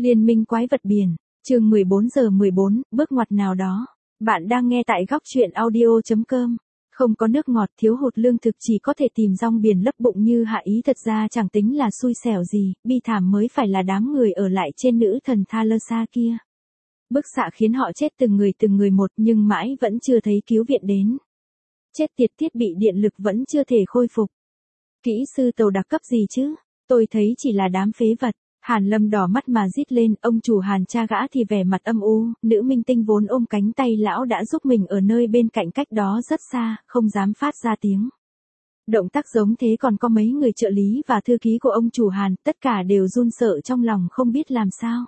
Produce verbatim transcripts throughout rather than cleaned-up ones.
Liên minh quái vật biển, chương mười bốn giờ mười bốn, bước ngoặt nào đó. Bạn đang nghe tại góc truyện audio chấm com. Không có nước ngọt, thiếu hụt lương thực, chỉ có thể tìm rong biển lấp bụng như Hạ Ý, thật ra chẳng tính là xui xẻo gì, bi thảm mới phải là đám người ở lại trên nữ thần Thalassa kia. Bức xạ khiến họ chết từng người từng người một, nhưng mãi vẫn chưa thấy cứu viện đến. Chết tiệt, thiết bị điện lực vẫn chưa thể khôi phục. Kỹ sư tàu đặc cấp gì chứ? Tôi thấy chỉ là đám phế vật. Hàn Lâm đỏ mắt mà rít lên, ông chủ Hàn cha gã thì vẻ mặt âm u, nữ minh tinh vốn ôm cánh tay lão đã giúp mình ở nơi bên cạnh cách đó rất xa, không dám phát ra tiếng. Động tác giống thế còn có mấy người trợ lý và thư ký của ông chủ Hàn, tất cả đều run sợ trong lòng không biết làm sao.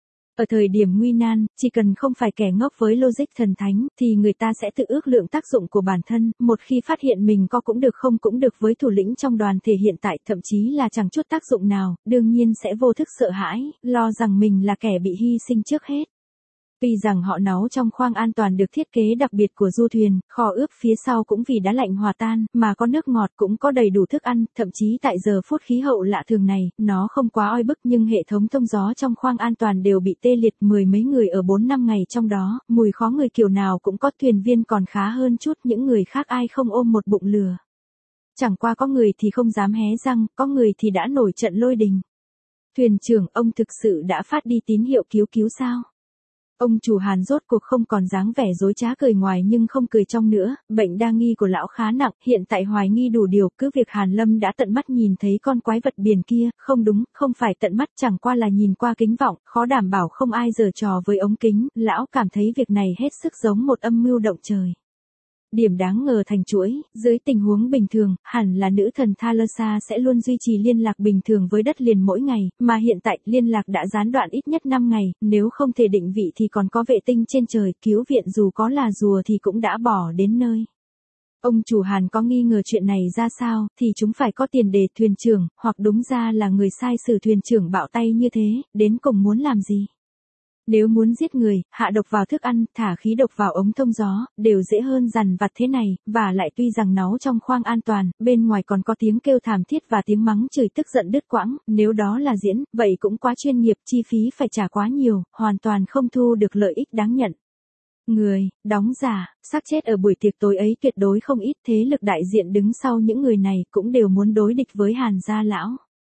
Ở thời điểm nguy nan, chỉ cần không phải kẻ ngốc với logic thần thánh, thì người ta sẽ tự ước lượng tác dụng của bản thân, một khi phát hiện mình có cũng được không cũng được với thủ lĩnh trong đoàn thể hiện tại, thậm chí là chẳng chút tác dụng nào, đương nhiên sẽ vô thức sợ hãi, lo rằng mình là kẻ bị hy sinh trước hết. Tuy rằng họ náu trong khoang an toàn được thiết kế đặc biệt của du thuyền, kho ướp phía sau cũng vì đá lạnh hòa tan, mà có nước ngọt cũng có đầy đủ thức ăn, thậm chí tại giờ phút khí hậu lạ thường này, nó không quá oi bức nhưng hệ thống thông gió trong khoang an toàn đều bị tê liệt, mười mấy người ở bốn năm ngày trong đó, mùi khó người kiểu nào cũng có, thuyền viên còn khá hơn chút, những người khác ai không ôm một bụng lừa. Chẳng qua có người thì không dám hé răng, có người thì đã nổi trận lôi đình. Thuyền trưởng, ông thực sự đã phát đi tín hiệu cứu cứu sao? Ông chủ Hàn rốt cuộc không còn dáng vẻ dối trá cười ngoài nhưng không cười trong nữa, bệnh đa nghi của lão khá nặng, hiện tại hoài nghi đủ điều, cứ việc Hàn Lâm đã tận mắt nhìn thấy con quái vật biển kia, không đúng, không phải tận mắt, chẳng qua là nhìn qua kính vọng, khó đảm bảo không ai giở trò với ống kính, lão cảm thấy việc này hết sức giống một âm mưu động trời. Điểm đáng ngờ thành chuỗi, dưới tình huống bình thường, hẳn là nữ thần Thalassa sẽ luôn duy trì liên lạc bình thường với đất liền mỗi ngày, mà hiện tại liên lạc đã gián đoạn ít nhất năm ngày, nếu không thể định vị thì còn có vệ tinh trên trời, cứu viện dù có là rùa thì cũng đã bỏ đến nơi. Ông chủ Hàn có nghi ngờ chuyện này ra sao, thì chúng phải có tiền đề thuyền trưởng, hoặc đúng ra là người sai sử thuyền trưởng bạo tay như thế, đến cùng muốn làm gì? Nếu muốn giết người, hạ độc vào thức ăn, thả khí độc vào ống thông gió, đều dễ hơn dằn vặt thế này, và lại tuy rằng náu trong khoang an toàn, bên ngoài còn có tiếng kêu thảm thiết và tiếng mắng chửi tức giận đứt quãng, nếu đó là diễn, vậy cũng quá chuyên nghiệp, chi phí phải trả quá nhiều, hoàn toàn không thu được lợi ích đáng nhận. Người, đóng giả, xác chết ở buổi tiệc tối ấy tuyệt đối không ít, thế lực đại diện đứng sau những người này cũng đều muốn đối địch với Hàn gia lão.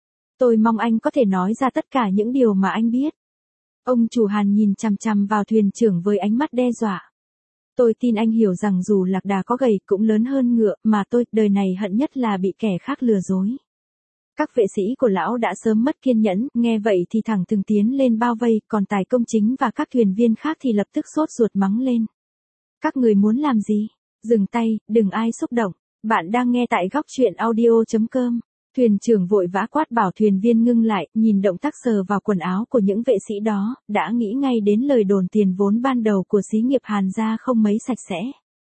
Tôi mong anh có thể nói ra tất cả những điều mà anh biết. Ông chủ Hàn nhìn chằm chằm vào thuyền trưởng với ánh mắt đe dọa. Tôi tin anh hiểu rằng dù lạc đà có gầy cũng lớn hơn ngựa, mà tôi, đời này hận nhất là bị kẻ khác lừa dối. Các vệ sĩ của lão đã sớm mất kiên nhẫn, nghe vậy thì thẳng thừng tiến lên bao vây, còn Tài Công Chính và các thuyền viên khác thì lập tức sốt ruột mắng lên. Các người muốn làm gì? Dừng tay, đừng ai xúc động. Bạn đang nghe tại góc truyện audio chấm com. Thuyền trưởng vội vã quát bảo thuyền viên ngưng lại, nhìn động tác sờ vào quần áo của những vệ sĩ đó, đã nghĩ ngay đến lời đồn tiền vốn ban đầu của xí nghiệp Hàn gia không mấy sạch sẽ.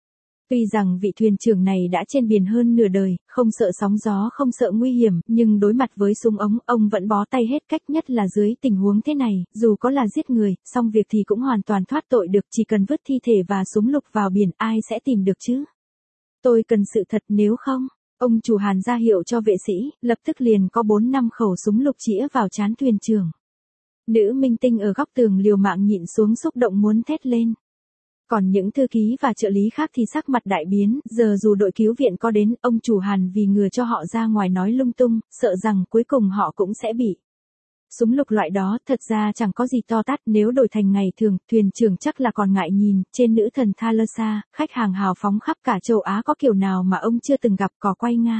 Tuy rằng vị thuyền trưởng này đã trên biển hơn nửa đời, không sợ sóng gió không sợ nguy hiểm, nhưng đối mặt với súng ống, ông vẫn bó tay hết cách, nhất là dưới tình huống thế này, dù có là giết người, xong việc thì cũng hoàn toàn thoát tội được, chỉ cần vứt thi thể và súng lục vào biển, ai sẽ tìm được chứ? Tôi cần sự thật, nếu không... Ông chủ Hàn ra hiệu cho vệ sĩ, lập tức liền có bốn năm khẩu súng lục chĩa vào trán thuyền trưởng. Nữ minh tinh ở góc tường liều mạng nhịn xuống xúc động muốn thét lên. Còn những thư ký và trợ lý khác thì sắc mặt đại biến, giờ dù đội cứu viện có đến, ông chủ Hàn vì ngừa cho họ ra ngoài nói lung tung, sợ rằng cuối cùng họ cũng sẽ bị. Súng lục loại đó thật ra chẳng có gì to tát, nếu đổi thành ngày thường, thuyền trưởng chắc là còn ngại nhìn, trên nữ thần Thalassa, khách hàng hào phóng khắp cả châu Á có kiểu nào mà ông chưa từng gặp, cò quay Nga.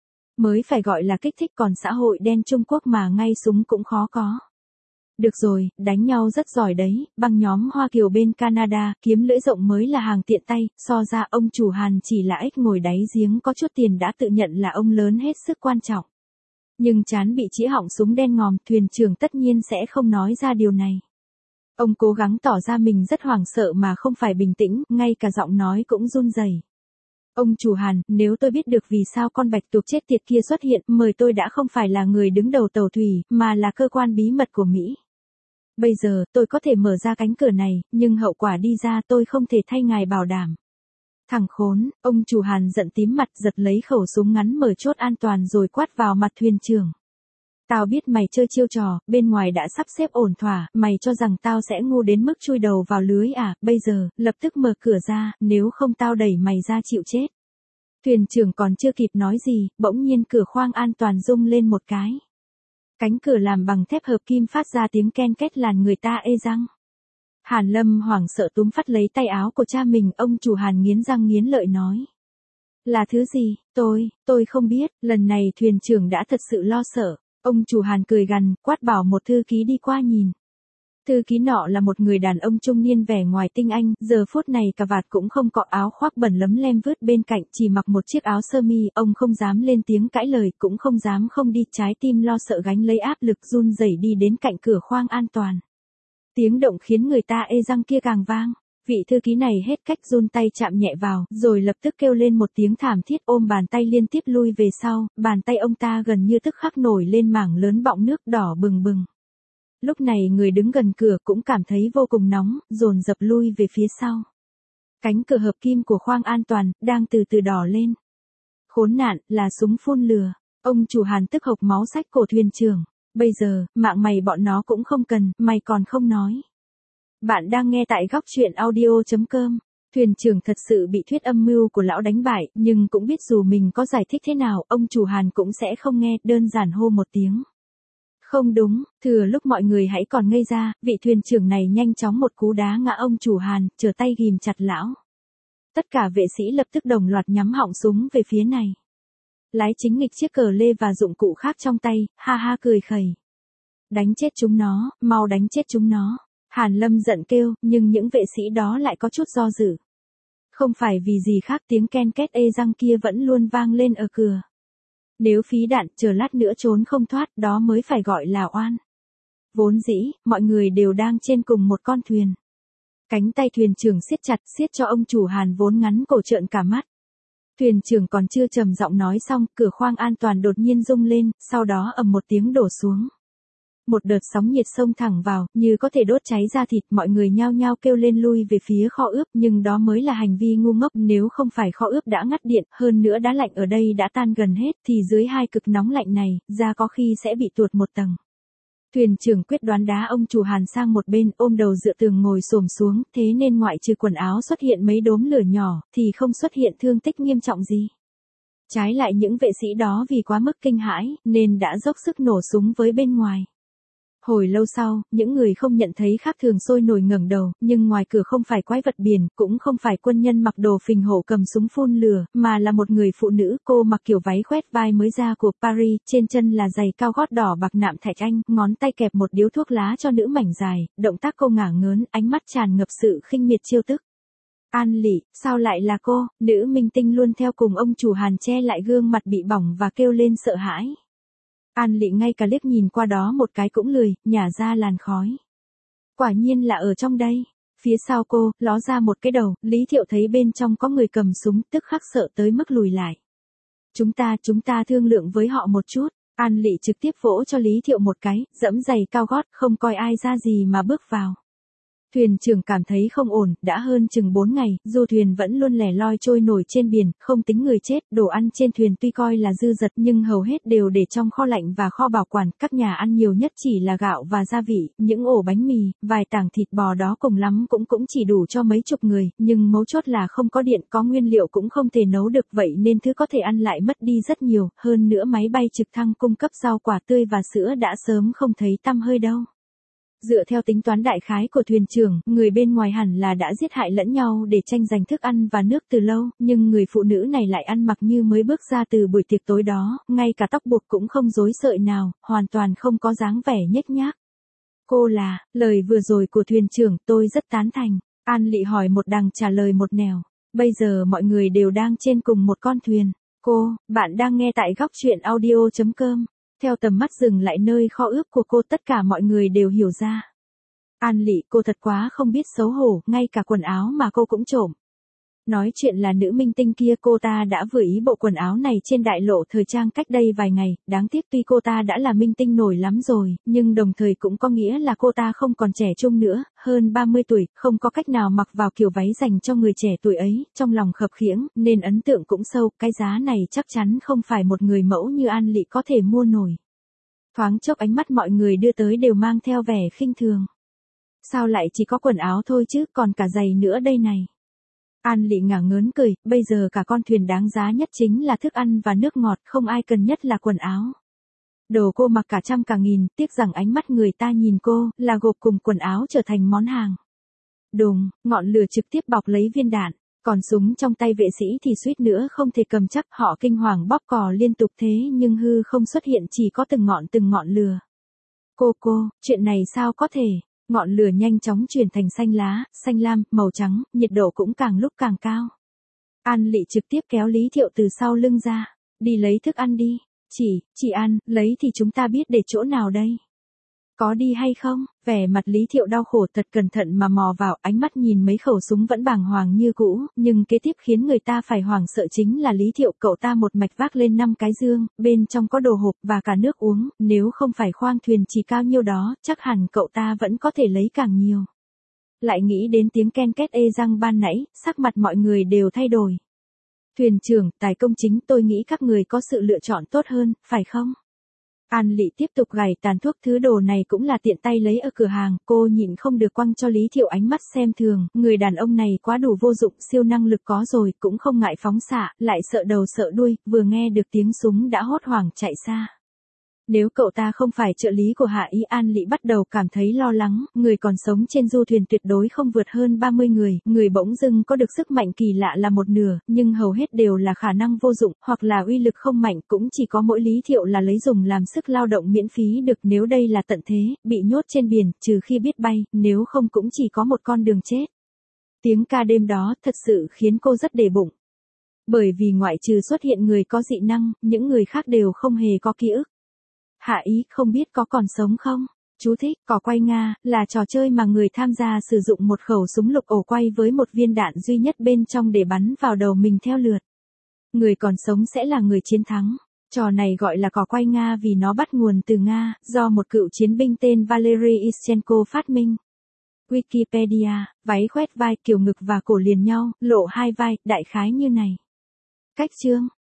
Mới phải gọi là kích thích, còn xã hội đen Trung Quốc mà ngay súng cũng khó có. Được rồi, đánh nhau rất giỏi đấy, băng nhóm Hoa Kiều bên Canada, kiếm lưỡi rộng mới là hàng tiện tay, so ra ông chủ Hàn chỉ là ếch ngồi đáy giếng có chút tiền đã tự nhận là ông lớn hết sức quan trọng. Nhưng trán bị chĩa họng súng đen ngòm, thuyền trưởng tất nhiên sẽ không nói ra điều này. Ông cố gắng tỏ ra mình rất hoảng sợ mà không phải bình tĩnh, ngay cả giọng nói cũng run rẩy. Ông chủ Hàn, nếu tôi biết được vì sao con bạch tuộc chết tiệt kia xuất hiện, mời tôi đã không phải là người đứng đầu tàu thủy, mà là cơ quan bí mật của Mỹ. Bây giờ, tôi có thể mở ra cánh cửa này, nhưng hậu quả đi ra tôi không thể thay ngài bảo đảm. Thằng khốn, ông chủ Hàn giận tím mặt, giật lấy khẩu súng ngắn mở chốt an toàn rồi quát vào mặt thuyền trưởng. Tao biết mày chơi chiêu trò, bên ngoài đã sắp xếp ổn thỏa, mày cho rằng tao sẽ ngu đến mức chui đầu vào lưới à, bây giờ, lập tức mở cửa ra, nếu không tao đẩy mày ra chịu chết. Thuyền trưởng còn chưa kịp nói gì, bỗng nhiên cửa khoang an toàn rung lên một cái. Cánh cửa làm bằng thép hợp kim phát ra tiếng ken két làm người ta ê răng. Hàn Lâm hoảng sợ túm phát lấy tay áo của cha mình, ông chủ Hàn nghiến răng nghiến lợi nói. Là thứ gì, tôi, tôi không biết, lần này thuyền trưởng đã thật sự lo sợ. Ông chủ Hàn cười gằn, quát bảo một thư ký đi qua nhìn. Thư ký nọ là một người đàn ông trung niên vẻ ngoài tinh anh, giờ phút này cà vạt cũng không cọ, áo khoác bẩn lấm lem vứt bên cạnh, chỉ mặc một chiếc áo sơ mi, ông không dám lên tiếng cãi lời, cũng không dám không đi, trái tim lo sợ gánh lấy áp lực run rẩy đi đến cạnh cửa khoang an toàn. Tiếng động khiến người ta ê răng kia càng vang. Vị thư ký này hết cách run tay chạm nhẹ vào, rồi lập tức kêu lên một tiếng thảm thiết, ôm bàn tay liên tiếp lui về sau, bàn tay ông ta gần như tức khắc nổi lên mảng lớn bọng nước đỏ bừng bừng. Lúc này người đứng gần cửa cũng cảm thấy vô cùng nóng, dồn dập lui về phía sau. Cánh cửa hợp kim của khoang an toàn, đang từ từ đỏ lên. Khốn nạn, là súng phun lửa. Ông chủ Hàn tức hộc máu xách cổ thuyền trưởng. Bây giờ, mạng mày bọn nó cũng không cần, mày còn không nói. Bạn đang nghe tại góc truyện audio chấm com. Thuyền trưởng thật sự bị thuyết âm mưu của lão đánh bại, nhưng cũng biết dù mình có giải thích thế nào, ông chủ Hàn cũng sẽ không nghe, đơn giản hô một tiếng. Không đúng, thừa lúc mọi người hãy còn ngây ra, vị thuyền trưởng này nhanh chóng một cú đá ngã ông chủ Hàn, trở tay ghìm chặt lão. Tất cả vệ sĩ lập tức đồng loạt nhắm họng súng về phía này. Lái chính nghịch chiếc cờ lê và dụng cụ khác trong tay, ha ha cười khẩy. Đánh chết chúng nó, mau đánh chết chúng nó. Hàn Lâm giận kêu, nhưng những vệ sĩ đó lại có chút do dự. Không phải vì gì khác, tiếng ken két ê răng kia vẫn luôn vang lên ở cửa. Nếu phí đạn, chờ lát nữa trốn không thoát, đó mới phải gọi là oan. Vốn dĩ, mọi người đều đang trên cùng một con thuyền. Cánh tay thuyền trưởng siết chặt, siết cho ông chủ Hàn vốn ngắn cổ trợn cả mắt. Thuyền trưởng còn chưa trầm giọng nói xong, cửa khoang an toàn đột nhiên rung lên, sau đó ầm một tiếng đổ xuống. Một đợt sóng nhiệt xông thẳng vào, như có thể đốt cháy da thịt, mọi người nhao nhao kêu lên lui về phía kho ướp, nhưng đó mới là hành vi ngu ngốc, nếu không phải kho ướp đã ngắt điện, hơn nữa đá lạnh ở đây đã tan gần hết, thì dưới hai cực nóng lạnh này, da có khi sẽ bị tuột một tầng. Thuyền trưởng quyết đoán đá ông chủ Hàn sang một bên, ôm đầu dựa tường ngồi xổm xuống, thế nên ngoại trừ quần áo xuất hiện mấy đốm lửa nhỏ, thì không xuất hiện thương tích nghiêm trọng gì. Trái lại những vệ sĩ đó vì quá mức kinh hãi, nên đã dốc sức nổ súng với bên ngoài. Hồi lâu sau, những người không nhận thấy khác thường sôi nổi ngẩng đầu, nhưng ngoài cửa không phải quái vật biển, cũng không phải quân nhân mặc đồ phình hổ cầm súng phun lửa, mà là một người phụ nữ, cô mặc kiểu váy khoét vai mới ra của Paris, trên chân là giày cao gót đỏ bạc nạm thạch anh, ngón tay kẹp một điếu thuốc lá cho nữ mảnh dài, động tác cô ngả ngớn, ánh mắt tràn ngập sự khinh miệt chiêu tức. An Lị, sao lại là cô? Nữ minh tinh luôn theo cùng ông chủ Hàn che lại gương mặt bị bỏng và kêu lên sợ hãi. An Lị ngay cả liếc nhìn qua đó một cái cũng lười, nhả ra làn khói. Quả nhiên là ở trong đây. Phía sau cô, ló ra một cái đầu, Lý Thiệu thấy bên trong có người cầm súng, tức khắc sợ tới mức lùi lại. Chúng ta, chúng ta thương lượng với họ một chút. An Lị trực tiếp vỗ cho Lý Thiệu một cái, dẫm giày cao gót, không coi ai ra gì mà bước vào. Thuyền trưởng cảm thấy không ổn, đã hơn chừng bốn ngày, du thuyền vẫn luôn lẻ loi trôi nổi trên biển, không tính người chết, đồ ăn trên thuyền tuy coi là dư dật nhưng hầu hết đều để trong kho lạnh và kho bảo quản, các nhà ăn nhiều nhất chỉ là gạo và gia vị, những ổ bánh mì, vài tảng thịt bò đó cùng lắm cũng cũng chỉ đủ cho mấy chục người, nhưng mấu chốt là không có điện, có nguyên liệu cũng không thể nấu được, vậy nên thứ có thể ăn lại mất đi rất nhiều, hơn nữa máy bay trực thăng cung cấp rau quả tươi và sữa đã sớm không thấy tăm hơi đâu. Dựa theo tính toán đại khái của thuyền trưởng, người bên ngoài hẳn là đã giết hại lẫn nhau để tranh giành thức ăn và nước từ lâu, nhưng người phụ nữ này lại ăn mặc như mới bước ra từ buổi tiệc tối đó, ngay cả tóc buộc cũng không rối sợi nào, hoàn toàn không có dáng vẻ nhếch nhác. Cô là, lời vừa rồi của thuyền trưởng tôi rất tán thành. An Lị hỏi một đằng trả lời một nẻo. Bây giờ mọi người đều đang trên cùng một con thuyền. Cô, bạn đang nghe tại góc truyện audio chấm com. Theo tầm mắt dừng lại nơi kho ướp của cô, tất cả mọi người đều hiểu ra. An Lị, cô thật quá không biết xấu hổ, ngay cả quần áo mà cô cũng trộm. Nói chuyện là nữ minh tinh kia, cô ta đã vừa ý bộ quần áo này trên đại lộ thời trang cách đây vài ngày, đáng tiếc tuy cô ta đã là minh tinh nổi lắm rồi, nhưng đồng thời cũng có nghĩa là cô ta không còn trẻ trung nữa, hơn ba mươi tuổi, không có cách nào mặc vào kiểu váy dành cho người trẻ tuổi ấy, trong lòng khập khiễng, nên ấn tượng cũng sâu, cái giá này chắc chắn không phải một người mẫu như An Lị có thể mua nổi. Thoáng chốc ánh mắt mọi người đưa tới đều mang theo vẻ khinh thường. Sao lại chỉ có quần áo thôi chứ, còn cả giày nữa đây này. An Lị ngả ngớn cười, bây giờ cả con thuyền đáng giá nhất chính là thức ăn và nước ngọt, không ai cần nhất là quần áo. Đồ cô mặc cả trăm cả nghìn, tiếc rằng ánh mắt người ta nhìn cô, là gộp cùng quần áo trở thành món hàng. Đùng, ngọn lửa trực tiếp bọc lấy viên đạn, còn súng trong tay vệ sĩ thì suýt nữa không thể cầm chắc, họ kinh hoàng bóp cò liên tục thế nhưng hư không xuất hiện, chỉ có từng ngọn từng ngọn lửa. Cô cô, chuyện này sao có thể? Ngọn lửa nhanh chóng chuyển thành xanh lá, xanh lam, màu trắng, nhiệt độ cũng càng lúc càng cao. An Lị trực tiếp kéo Lý Thiệu từ sau lưng ra, đi lấy thức ăn đi. Chị, chị An, lấy thì chúng ta biết để chỗ nào đây? Có đi hay không? Vẻ mặt Lý Thiệu đau khổ, thật cẩn thận mà mò vào, ánh mắt nhìn mấy khẩu súng vẫn bàng hoàng như cũ, nhưng kế tiếp khiến người ta phải hoảng sợ chính là Lý Thiệu, cậu ta một mạch vác lên năm cái dương, bên trong có đồ hộp và cả nước uống, nếu không phải khoang thuyền chỉ cao nhiêu đó, chắc hẳn cậu ta vẫn có thể lấy càng nhiều. Lại nghĩ đến tiếng ken két ê răng ban nãy, sắc mặt mọi người đều thay đổi. Thuyền trưởng, tài công chính, tôi nghĩ các người có sự lựa chọn tốt hơn, phải không? An Lị tiếp tục gảy tàn thuốc, thứ đồ này cũng là tiện tay lấy ở cửa hàng, cô nhịn không được quăng cho Lý Thiệu ánh mắt xem thường, người đàn ông này quá đủ vô dụng, siêu năng lực có rồi, cũng không ngại phóng xạ, lại sợ đầu sợ đuôi, vừa nghe được tiếng súng đã hốt hoảng chạy xa. Nếu cậu ta không phải trợ lý của Hạ Ý, An Lị bắt đầu cảm thấy lo lắng, người còn sống trên du thuyền tuyệt đối không vượt hơn ba mươi người, người bỗng dưng có được sức mạnh kỳ lạ là một nửa, nhưng hầu hết đều là khả năng vô dụng, hoặc là uy lực không mạnh, cũng chỉ có mỗi Lý Thiệu là lấy dùng làm sức lao động miễn phí được, nếu đây là tận thế, bị nhốt trên biển, trừ khi biết bay, nếu không cũng chỉ có một con đường chết. Tiếng ca đêm đó thật sự khiến cô rất để bụng. Bởi vì ngoại trừ xuất hiện người có dị năng, những người khác đều không hề có ký ức. Hạ Ý, không biết có còn sống không? Chú thích, cò quay Nga, là trò chơi mà người tham gia sử dụng một khẩu súng lục ổ quay với một viên đạn duy nhất bên trong để bắn vào đầu mình theo lượt. Người còn sống sẽ là người chiến thắng. Trò này gọi là cò quay Nga vì nó bắt nguồn từ Nga, do một cựu chiến binh tên Valery Ischenko phát minh. Wikipedia, váy khoét vai, kiểu ngực và cổ liền nhau, lộ hai vai, đại khái như này. Cách chương.